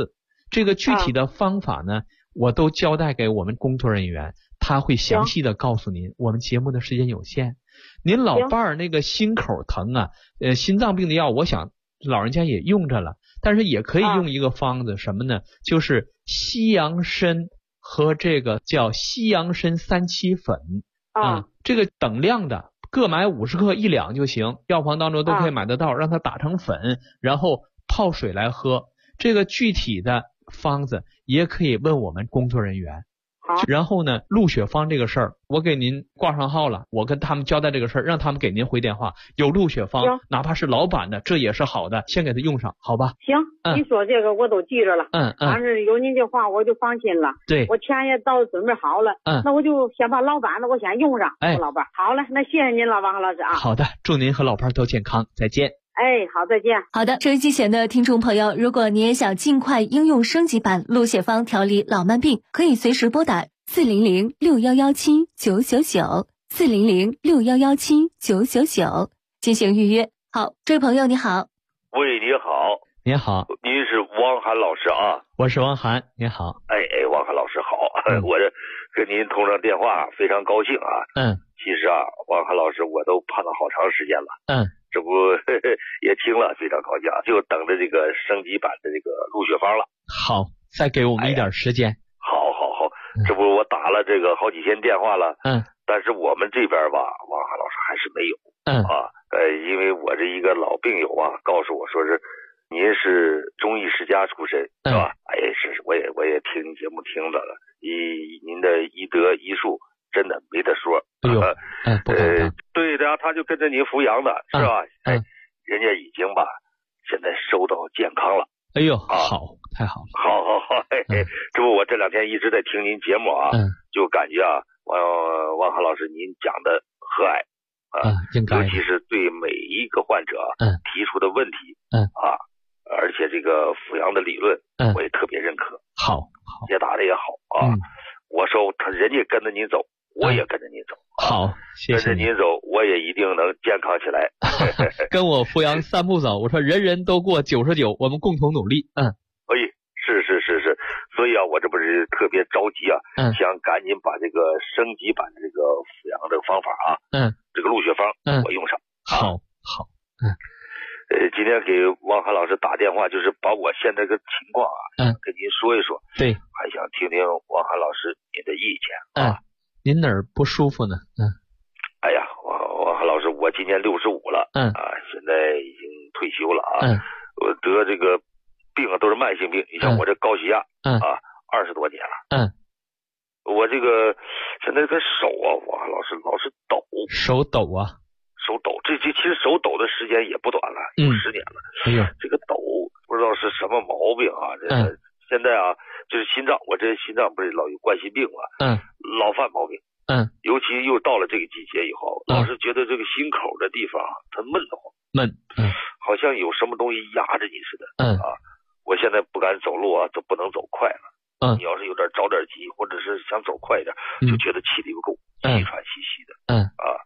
这个具体的方法呢，我都交代给我们工作人员，他会详细的告诉您。我们节目的时间有限，您老伴儿那个心口疼啊，心脏病的药，我想老人家也用着了，但是也可以用一个方子，什么呢？就是西洋参和这个叫西洋参3七粉这个等量的，各买50克1两就行，药房当中都可以买得到，让它打成粉，然后泡水来喝。这个具体的方子也可以问我们工作人员。然后呢，录血方这个事儿，我给您挂上号了，我跟他们交代这个事儿，让他们给您回电话。有录血方，哪怕是老版的，这也是好的，先给他用上，好吧？
行，你说这个我都记着了。反正有您的话，我就放心了。
对，
我钱也到准备好了。那我就先把老版的我先用上。老伴，好嘞，那谢谢您了，王老师啊。
好的，祝您和老伴都健康，再见。
好，再见。
好的，收音机前的听众朋友，如果你也想尽快应用升级版录血方调理老慢病，可以随时拨打400-6117-999 400-6117-999进行预约。好，这位朋友你好。
喂，你好。
你好，
您是汪涵老师啊？
我是汪涵，你好。
汪涵老师好。我这跟您通上电话非常高兴啊。其实啊，汪涵老师我都盼了好长时间了。这不也听了，非常高兴啊，就等着这个升级版的这个录血方了。
好，再给我们一点时间。
好，这不我打了这个好几天电话了。但是我们这边吧，汪涵老师还是没有。因为我这一个老病友啊，告诉我说是您是中医世家出身，是吧？是，我也听您节目听了，您的医德医术真的没得说。
不敢当。
对的，他就跟着您扶阳的，是吧？人家已经吧，现在收到健康了。
好，太好了。
好。这不我这2天一直在听您节目啊，就感觉啊，汪涵老师您讲的和蔼尤其是对每一个患者提出的问题而且这个扶阳的理论我也特别认可。
好，
解答的也好啊。我说人家跟着您走，我也跟着您走。
好，谢谢。
跟着您走，我也一定能健康起来。
跟我扶阳3步走，我说人人都过99，我们共同努力。
是，所以啊，我这不是特别着急啊，想赶紧把这个升级版的这个扶阳的方法啊，这个录血方我用上。
好。
今天给汪涵老师打电话，就是把我现在的情况啊，跟您说一说。
对，
还想听听汪涵老师您的意见啊。
您哪儿不舒服呢？
汪涵老师，我今年65了，现在已经退休了啊。我得这个病啊都是慢性病，你像我这高血压20多年了。我这个现在这个手啊，汪涵老师老是抖。
手抖啊？
手抖，这其实手抖的时间也不短了，有10年了。这个抖不知道是什么毛病啊。现在啊，就是心脏，我这心脏不是老有冠心病嘛，老犯毛病。尤其又到了这个季节以后，老是觉得这个心口的地方它闷得慌，好像有什么东西压着你似的。我现在不敢走路啊，就不能走快了。你要是有点着点急，或者是想走快一点，就觉得气力不够，气喘吁吁的。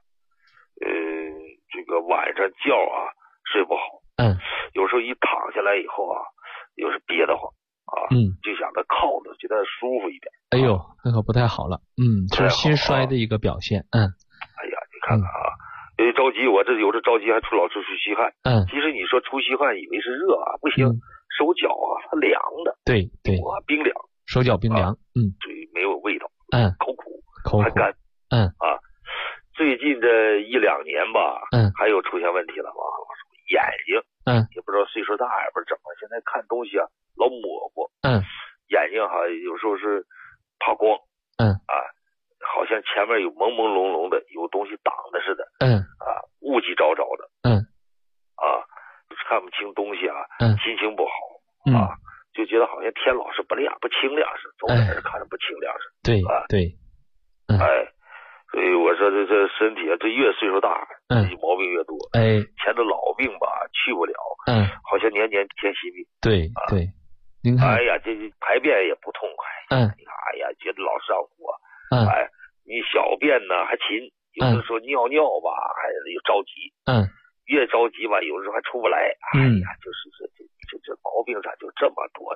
这个晚上觉啊睡不好。有时候一躺下来以后啊，又是憋得慌就想着靠着，觉得舒服一点。
那可不太好了。这是心衰的一个表现。
你看看啊，有着急，我这有的着急还老出虚汗。其实你说出虚汗以为是热啊，不行，手脚啊它凉的。对，冰凉，
手脚冰凉。
嘴没有味道。口苦，
还
干。最近这1-2年吧，还有出现问题了吧？眼睛，也不知道岁数大也不是怎么，现在看东西啊老模糊。眼睛哈有时候是怕光。好像前面有朦朦胧胧的，有东西挡的似的。雾气昭昭的。看不清东西啊，心情不好。就觉得好像天老是不亮不清亮似的，总在那看着不清亮似的。
对。
所以我说这身体啊，这越岁数大，毛病越多。前头老病吧去不了。好像年年添新病。对。
您看，
这排便也不痛快。你看，觉得老上火。你小便呢还勤，有的时候尿吧还又着急。越着急吧，有时候还出不来。就是这毛病咋就这么多呢？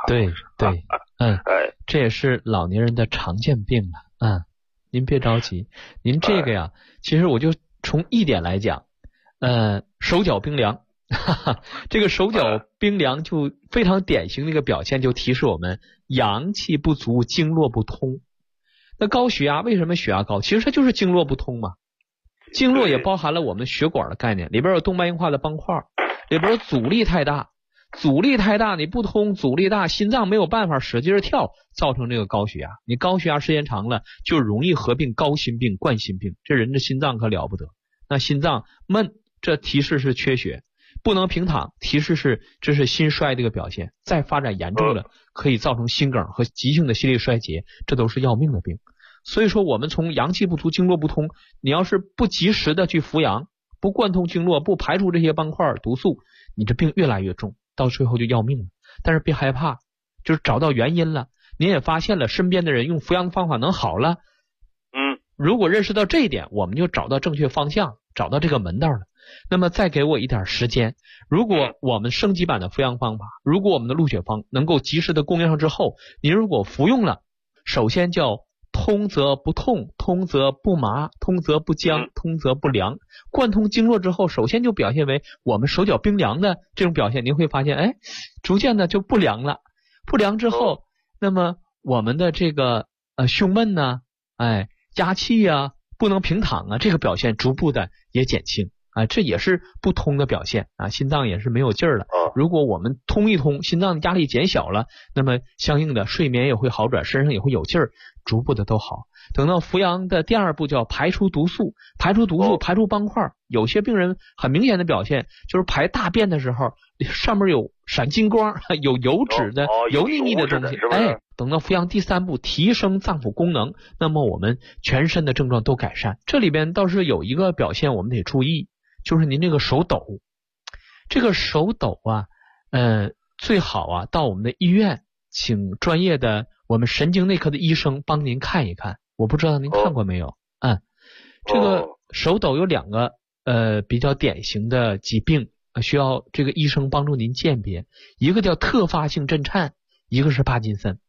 对对，这也是老年人的常见病了。您别着急，您这个呀，其实我就从一点来讲，手脚冰凉，这个手脚冰凉就非常典型的一个表现，就提示我们阳气不足，经络不通。那高血压为什么血压高？其实它就是经络不通嘛。经络也包含了我们血管的概念，里边有动脉硬化的斑块，里边有阻力太大，你不通，阻力大，心脏没有办法使劲跳，造成这个高血压。你高血压时间长了，就容易合并高心病、冠心病，这人的心脏可了不得。那心脏闷，这提示是缺血；不能平躺，提示是这是心衰的一个表现。再发展严重了，可以造成心梗和急性的心力衰竭，这都是要命的病。所以说我们从阳气不足、经络不通，你要是不及时的去扶阳，不贯通经络，不排除这些斑块毒素，你这病越来越重，到最后就要命了。但是别害怕，就是找到原因了，您也发现了身边的人用扶阳方法能好了，如果认识到这一点，我们就找到正确方向，找到这个门道了。那么再给我一点时间，如果我们升级版的扶阳方法，如果我们的鹿血方能够及时的供应上之后，您如果服用了，首先叫通则不痛，通则不麻，通则不僵，通则不凉。贯通经络之后，首先就表现为我们手脚冰凉的这种表现，您会发现逐渐的就不凉了。不凉之后，那么我们的这个胸闷呢，压气啊，不能平躺啊，这个表现逐步的也减轻。这也是不通的表现啊，心脏也是没有劲儿了。如果我们通一通，心脏压力减小了，那么相应的睡眠也会好转，身上也会有劲儿，逐步的都好。等到扶阳的第二步叫排出毒素，排出斑块。有些病人很明显的表现就是排大便的时候，上面有闪金光，有油脂的油腻腻的东西。等到扶阳第三步提升脏腑功能，那么我们全身的症状都改善。这里边倒是有一个表现我们得注意，就是您这个手抖，这个手抖啊，最好啊到我们的医院，请专业的我们神经内科的医生帮您看一看。我不知道您看过没有？这个手抖有两个比较典型的疾病，需要这个医生帮助您鉴别，一个叫特发性震颤，一个是帕金森。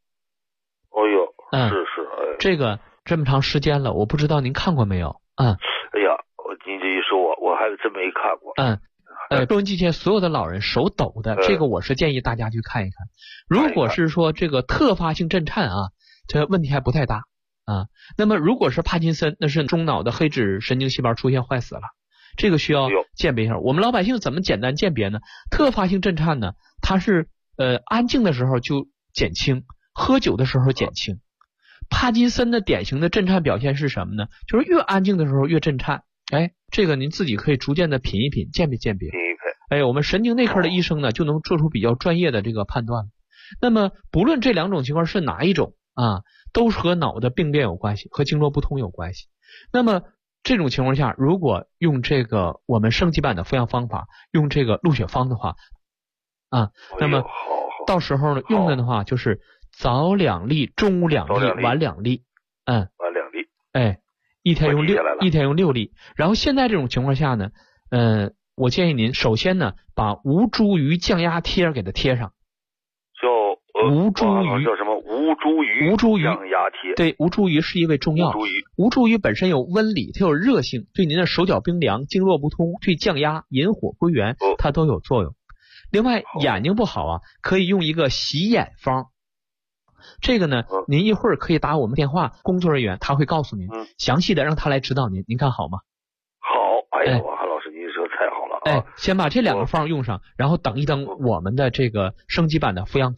这个这么长时间了，我不知道您看过没有？
您这一说我还真没看过。
收音机前所有的老人手抖的，这个我是建议大家去看一看。如果是说这个特发性震颤这问题还不太大那么如果是帕金森，那是中脑的黑质神经细胞出现坏死了，这个需要鉴别一下。我们老百姓怎么简单鉴别呢？特发性震颤呢，它是安静的时候就减轻，喝酒的时候减轻。帕金森的典型的震颤表现是什么呢？就是越安静的时候越震颤。这个您自己可以逐渐的品一品，鉴别。我们神经内科的医生呢，就能做出比较专业的这个判断。那么不论这两种情况是哪一种都是和脑的病变有关系，和经络不通有关系。那么这种情况下，如果用这个我们升级版的扶阳方法，用这个鹿血方的话那么到时候呢用的话就是早2粒，中午2粒，晚2粒。
晚2粒。
一天用6粒。然后现在这种情况下呢，我建议您首先呢把无茱萸降压贴给它贴上。无茱萸
叫什么？无茱萸降压贴。
对，无茱萸是一味中药。无茱萸本身有温理，它有热性，对您的手脚冰凉、经络不通、对降压、引火归元，它都有作用。另外眼睛不好可以用一个洗眼方。这个呢，您一会儿可以打我们电话，工作人员他会告诉您详细的，让他来指导您，您看好吗？
好。王汉老师，您说太好了
先把这两个方用上，然后等一等我们的这个升级版的扶阳